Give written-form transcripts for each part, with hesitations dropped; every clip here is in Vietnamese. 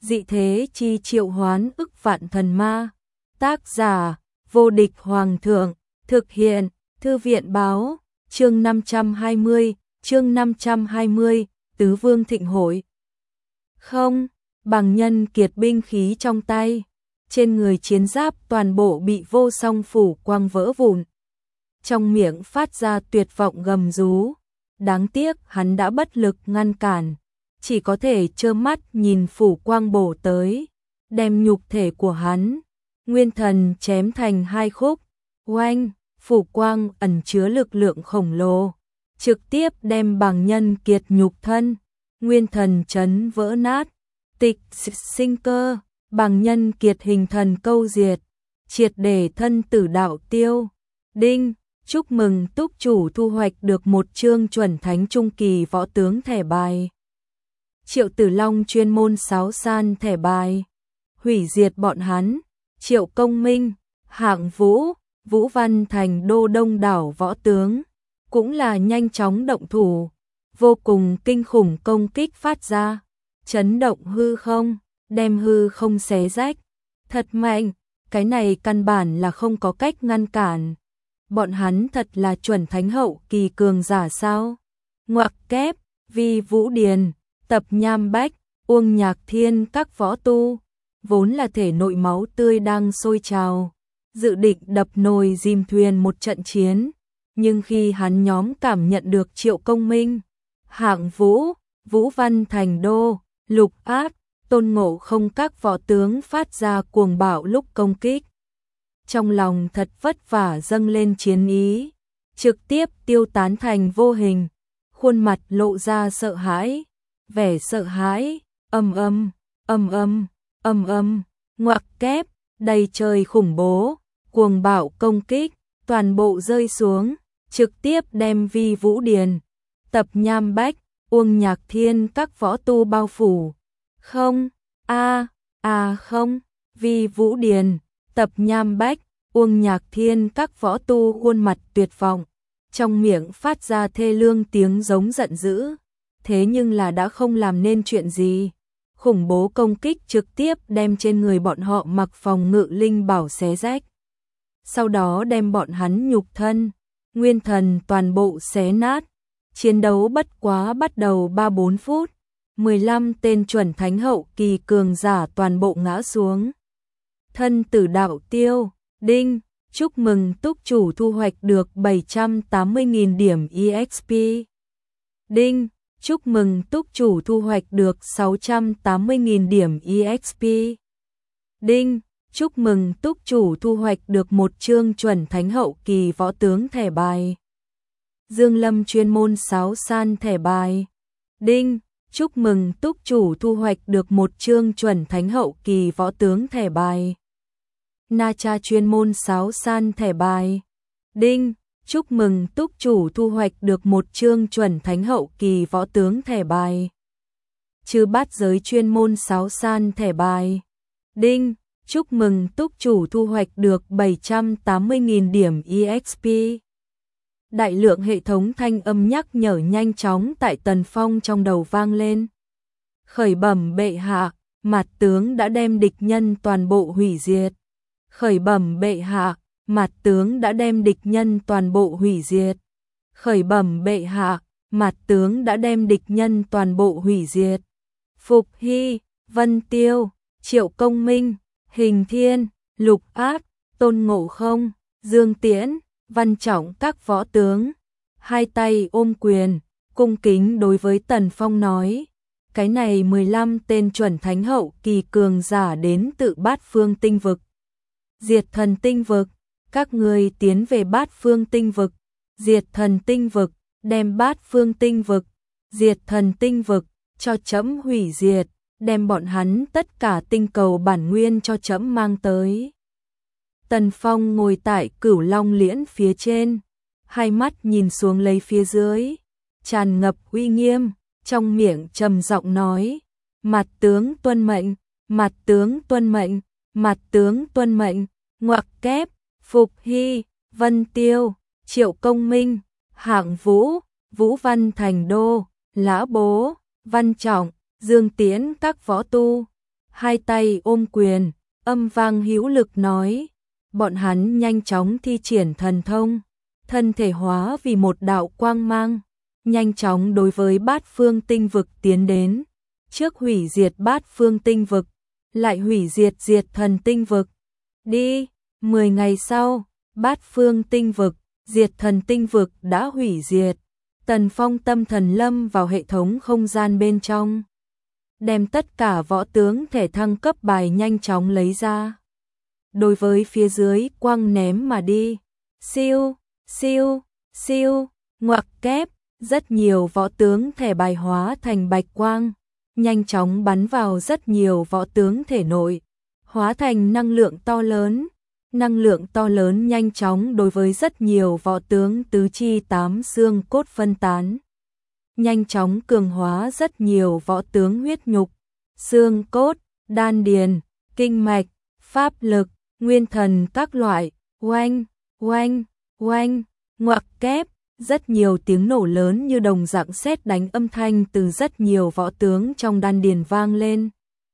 dị thế chi triệu hoán ức vạn thần ma. Tác giả, vô địch hoàng thượng, thực hiện, thư viện báo, chương 520, tứ vương thịnh hội. Không, bằng nhân kiệt binh khí trong tay, trên người chiến giáp toàn bộ bị vô song phủ quang vỡ vụn. Trong miệng phát ra tuyệt vọng gầm rú, đáng tiếc hắn đã bất lực ngăn cản, chỉ có thể trơ mắt nhìn phủ quang bổ tới, đem nhục thể của hắn, nguyên thần chém thành hai khúc. Oanh, phủ quang ẩn chứa lực lượng khổng lồ, trực tiếp đem bằng nhân kiệt nhục thân, nguyên thần chấn vỡ nát, tịch sinh cơ, bằng nhân kiệt hình thần câu diệt, triệt để thân tử đạo tiêu. Đinh, chúc mừng túc chủ thu hoạch được một chương chuẩn thánh trung kỳ võ tướng thẻ bài. Triệu Tử Long chuyên môn sáo san thẻ bài, hủy diệt bọn hắn. Triệu Công Minh, Hạng Vũ, Vũ Văn Thành đô đông đảo võ tướng, cũng là nhanh chóng động thủ, vô cùng kinh khủng công kích phát ra, chấn động hư không, đem hư không xé rách, thật mạnh, cái này căn bản là không có cách ngăn cản. Bọn hắn thật là chuẩn thánh hậu kỳ cường giả sao? Ngoặc kép, Vi Vũ Điền, Tập Nham Bách, Uông Nhạc Thiên các võ tu, vốn là thể nội máu tươi đang sôi trào, dự định đập nồi dìm thuyền một trận chiến, nhưng khi hắn nhóm cảm nhận được Triệu Công Minh, Hạng Vũ, Vũ Văn Thành đô, Lục Ác, Tôn Ngộ Không các võ tướng phát ra cuồng bạo lúc công kích. Trong lòng thật vất vả dâng lên chiến ý, trực tiếp tiêu tán thành vô hình, khuôn mặt lộ ra sợ hãi, vẻ sợ hãi, ngoặc kép, đầy trời khủng bố, cuồng bạo công kích, toàn bộ rơi xuống, trực tiếp đem Vi Vũ Điền, Tập Nham Bách, Uông Nhạc Thiên các võ tu bao phủ. Không, không, Vi Vũ Điền, Tập Nham Bách, Uông Nhạc Thiên các võ tu khuôn mặt tuyệt vọng, trong miệng phát ra thê lương tiếng giống giận dữ, thế nhưng là đã không làm nên chuyện gì. Khủng bố công kích trực tiếp đem trên người bọn họ mặc phòng ngự linh bảo xé rách, sau đó đem bọn hắn nhục thân, nguyên thần toàn bộ xé nát. Chiến đấu bất quá bắt đầu 3-4 phút, 15 tên chuẩn thánh hậu kỳ cường giả toàn bộ ngã xuống. Thân tử đạo tiêu. Đinh, chúc mừng túc chủ thu hoạch được 780.000 điểm EXP. Đinh, chúc mừng túc chủ thu hoạch được 680.000 điểm EXP. Đinh, chúc mừng túc chủ thu hoạch được một chương chuẩn thánh hậu kỳ võ tướng thẻ bài. Dương Lâm chuyên môn sáo san thẻ bài. Đinh, chúc mừng túc chủ thu hoạch được một chương chuẩn thánh hậu kỳ võ tướng thẻ bài. Na Cha chuyên môn sáo san thẻ bài. Đinh, chúc mừng túc chủ thu hoạch được một chương chuẩn thánh hậu kỳ võ tướng thẻ bài. Chư Bát Giới chuyên môn sáo san thẻ bài. Đinh, chúc mừng túc chủ thu hoạch được 780.000 điểm EXP. Đại lượng hệ thống thanh âm nhắc nhở nhanh chóng tại Tần Phong trong đầu vang lên. Khởi bẩm bệ hạ, Mạt tướng đã đem địch nhân toàn bộ hủy diệt. Khởi bẩm bệ hạ, Mạt tướng đã đem địch nhân toàn bộ hủy diệt. Khởi bẩm bệ hạ, Mạt tướng đã đem địch nhân toàn bộ hủy diệt. Phục Hy, Vân Tiêu, Triệu Công Minh, Hình Thiên, Lục Ác, Tôn Ngộ Không, Dương Tiễn, Văn Trọng các võ tướng, hai tay ôm quyền, cung kính đối với Tần Phong nói, cái này 15 tên chuẩn thánh hậu kỳ cường giả đến tự Bát Phương tinh vực. Diệt Thần tinh vực, các ngươi tiến về Bát Phương tinh vực, Diệt Thần tinh vực, đem Bát Phương tinh vực, Diệt Thần tinh vực, cho trẫm hủy diệt, đem bọn hắn tất cả tinh cầu bản nguyên cho trẫm mang tới. Tần Phong ngồi tại Cửu Long Liễn phía trên, hai mắt nhìn xuống lấy phía dưới, tràn ngập uy nghiêm, trong miệng trầm giọng nói, Mạt tướng tuân mệnh, Mạt tướng tuân mệnh, Mạt tướng tuân mệnh. Ngoặc kép, Phục Hy, Vân Tiêu, Triệu Công Minh, Hạng Vũ, Vũ Văn Thành đô, Lã Bố, Văn Trọng, Dương Tiễn các võ tu, hai tay ôm quyền, âm vang hữu lực nói. Bọn hắn nhanh chóng thi triển thần thông, thân thể hóa vì một đạo quang mang, nhanh chóng đối với bát phương tinh vực tiến đến. Trước hủy diệt bát phương tinh vực, lại hủy diệt diệt thần tinh vực. Đi, 10 ngày sau, bát phương tinh vực, diệt thần tinh vực đã hủy diệt. Tần Phong tâm thần lâm vào hệ thống không gian bên trong, đem tất cả võ tướng thể thăng cấp bài nhanh chóng lấy ra. Đối với phía dưới quăng ném mà đi. Siêu, siêu, siêu, ngoặc kép, rất nhiều võ tướng thể bài hóa thành bạch quang, nhanh chóng bắn vào rất nhiều võ tướng thể nội, hóa thành năng lượng to lớn. Năng lượng to lớn nhanh chóng đối với rất nhiều võ tướng tứ chi tám xương cốt phân tán. Nhanh chóng cường hóa rất nhiều võ tướng huyết nhục, xương cốt, đan điền, kinh mạch, pháp lực, nguyên thần các loại. Oanh, oanh, oanh, ngoặc kép, rất nhiều tiếng nổ lớn như đồng dạng sét đánh âm thanh từ rất nhiều võ tướng trong đan điền vang lên.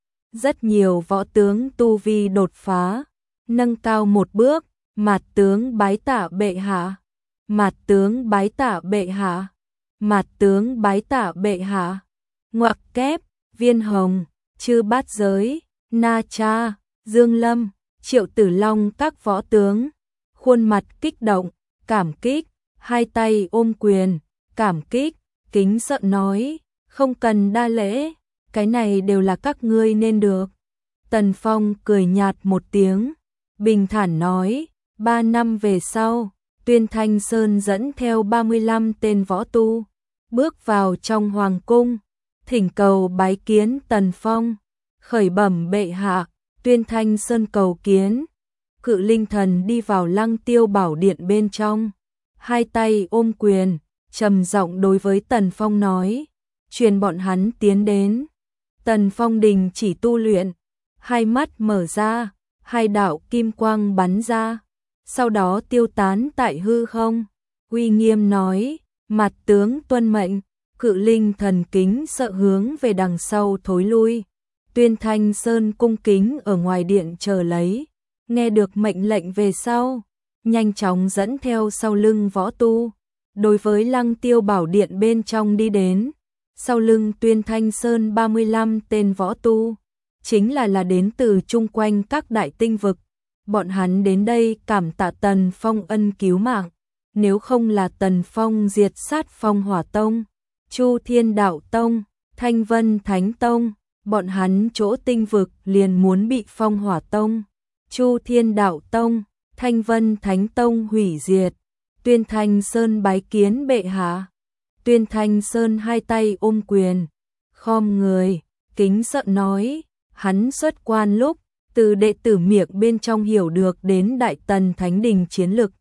Rất nhiều võ tướng tu vi đột phá, nâng cao một bước. Mạt tướng bái tạ bệ hạ, mạt tướng bái tạ bệ hạ, mạt tướng bái tạ bệ hạ. Ngoặc kép, Viên Hồng, Chư Bát Giới, Na Cha, Dương Lâm, Triệu Tử Long các võ tướng, khuôn mặt kích động, cảm kích, hai tay ôm quyền, cảm kích, kính sợ nói, không cần đa lễ, cái này đều là các ngươi nên được. Tần Phong cười nhạt một tiếng, bình thản nói, 3 năm về sau, Tuyên Thanh Sơn dẫn theo 35 tên võ tu, bước vào trong hoàng cung, thỉnh cầu bái kiến Tần Phong, khởi bẩm bệ hạ, Tuyên Thanh Sơn cầu kiến. Cự linh thần đi vào Lăng Tiêu Bảo Điện bên trong, hai tay ôm quyền, trầm giọng đối với Tần Phong nói, truyền bọn hắn tiến đến. Tần Phong đình chỉ tu luyện, hai mắt mở ra, hai đạo kim quang bắn ra, sau đó tiêu tán tại hư không, uy nghiêm nói, mặt tướng tuân mệnh. Cự linh thần kính sợ hướng về đằng sau thối lui. Tuyên Thanh Sơn cung kính ở ngoài điện chờ lấy, nghe được mệnh lệnh về sau, nhanh chóng dẫn theo sau lưng võ tu, đối với Lăng Tiêu Bảo Điện bên trong đi đến. Sau lưng Tuyên Thanh Sơn 35 tên võ tu, chính là đến từ chung quanh các đại tinh vực. Bọn hắn đến đây cảm tạ Tần Phong ân cứu mạng, nếu không là Tần Phong diệt sát Phong Hỏa Tông, Chu Thiên Đạo Tông, Thanh Vân Thánh Tông, bọn hắn chỗ tinh vực liền muốn bị Phong Hỏa Tông, Chu Thiên Đạo Tông, Thanh Vân Thánh Tông hủy diệt. Tuyên Thanh Sơn bái kiến bệ hạ. Tuyên Thanh Sơn hai tay ôm quyền, khom người, kính sợ nói, hắn xuất quan lúc, từ đệ tử miệng bên trong hiểu được đến Đại Tần Thánh Đình chiến lực.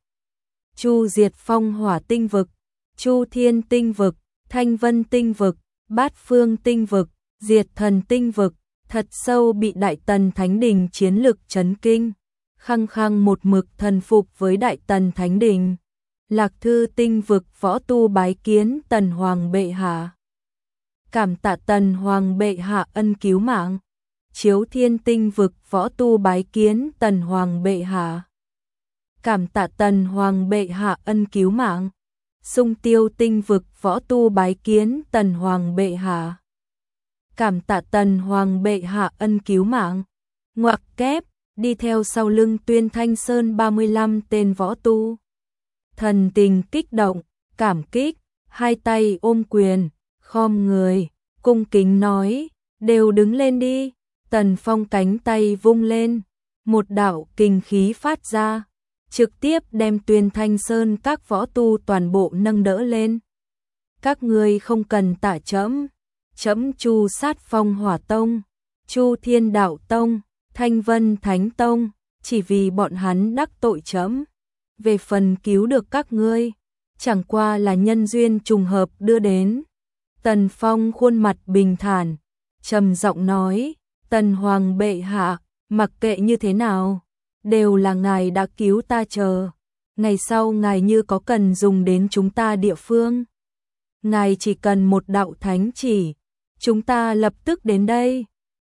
Chu diệt Phong Hỏa tinh vực, Chu Thiên tinh vực, Thanh Vân tinh vực, Bát Phương tinh vực, Diệt Thần tinh vực, thật sâu bị Đại Tần Thánh Đình chiến lực chấn kinh, khăng khăng một mực thần phục với Đại Tần Thánh Đình. Lạc Thư tinh vực võ tu bái kiến Tần Hoàng bệ hạ. Cảm tạ Tần Hoàng bệ hạ ân cứu mạng. Chiếu Thiên tinh vực võ tu bái kiến Tần Hoàng bệ hạ. Cảm tạ Tần Hoàng bệ hạ ân cứu mạng. Xung Tiêu tinh vực võ tu bái kiến Tần Hoàng bệ hạ. Cảm tạ Tần Hoàng bệ hạ ân cứu mạng. Ngoặc kép, đi theo sau lưng Tuyên Thanh Sơn 35 tên võ tu. Thần tình kích động, cảm kích, hai tay ôm quyền, khom người, cung kính nói, đều đứng lên đi. Tần Phong cánh tay vung lên, một đạo kình khí phát ra, trực tiếp đem Tuyên Thanh Sơn các võ tu toàn bộ nâng đỡ lên. Các ngươi không cần tạ trẫm, trẫm chu sát Phong Hỏa Tông, Chu Thiên Đạo Tông, Thanh Vân Thánh Tông, chỉ vì bọn hắn đắc tội trẫm. Về phần cứu được các ngươi, chẳng qua là nhân duyên trùng hợp đưa đến. Tần Phong khuôn mặt bình thản, trầm giọng nói, Tần Hoàng bệ hạ, mặc kệ như thế nào, đều là ngài đã cứu ta chờ. Ngày sau ngài như có cần dùng đến chúng ta địa phương, ngài chỉ cần một đạo thánh chỉ, chúng ta lập tức đến đây.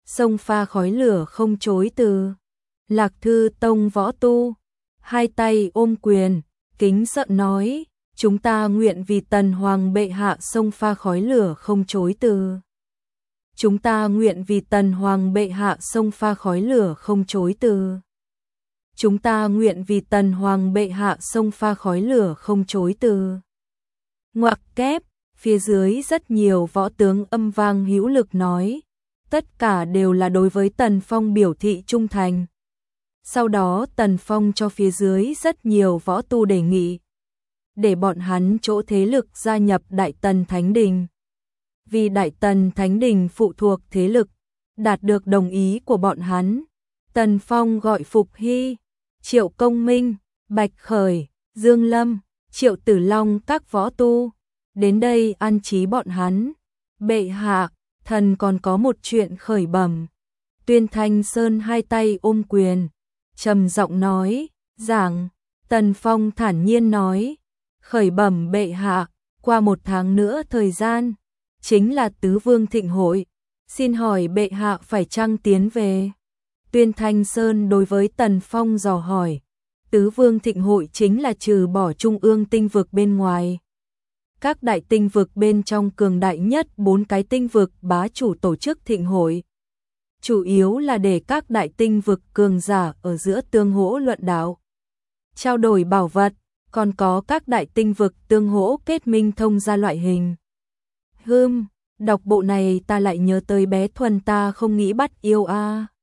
sông pha khói lửa không chối từ. Lạc Thư Tông võ tu, hai tay ôm quyền, kính sợ nói, chúng ta nguyện vì Tần Hoàng bệ hạ sông pha khói lửa không chối từ. Chúng ta nguyện vì Tần Hoàng bệ hạ sông pha khói lửa không chối từ. Chúng ta nguyện vì Tần Hoàng bệ hạ sông pha khói lửa không chối từ. Ngoặc kép, phía dưới rất nhiều võ tướng âm vang hữu lực nói, tất cả đều là đối với Tần Phong biểu thị trung thành. Sau đó Tần Phong cho phía dưới rất nhiều võ tu đề nghị, để bọn hắn chỗ thế lực gia nhập Đại Tần Thánh Đình. Vì Đại Tần Thánh Đình phụ thuộc thế lực, đạt được đồng ý của bọn hắn, Tần Phong gọi Phục Hy, Triệu Công Minh, Bạch Khởi, Dương Lâm, Triệu Tử Long các võ tu, đến đây an trí bọn hắn. Bệ hạ, thần còn có một chuyện khởi bẩm. Tuyên Thanh Sơn hai tay ôm quyền, trầm giọng nói, giảng. Tần Phong thản nhiên nói, khởi bẩm bệ hạ, qua 1 tháng nữa thời gian, chính là Tứ Vương Thịnh Hội, xin hỏi bệ hạ phải chăng tiến về? Tuyên Thanh Sơn đối với Tần Phong dò hỏi, Tứ Vương Thịnh Hội chính là trừ bỏ trung ương tinh vực bên ngoài. Các đại tinh vực bên trong cường đại nhất 4 cái tinh vực bá chủ tổ chức thịnh hội. Chủ yếu là để các đại tinh vực cường giả ở giữa tương hỗ luận đạo, trao đổi bảo vật, còn có các đại tinh vực tương hỗ kết minh thông ra loại hình. Đọc bộ này ta lại nhớ tới bé Thuần ta không nghĩ bắt yêu a.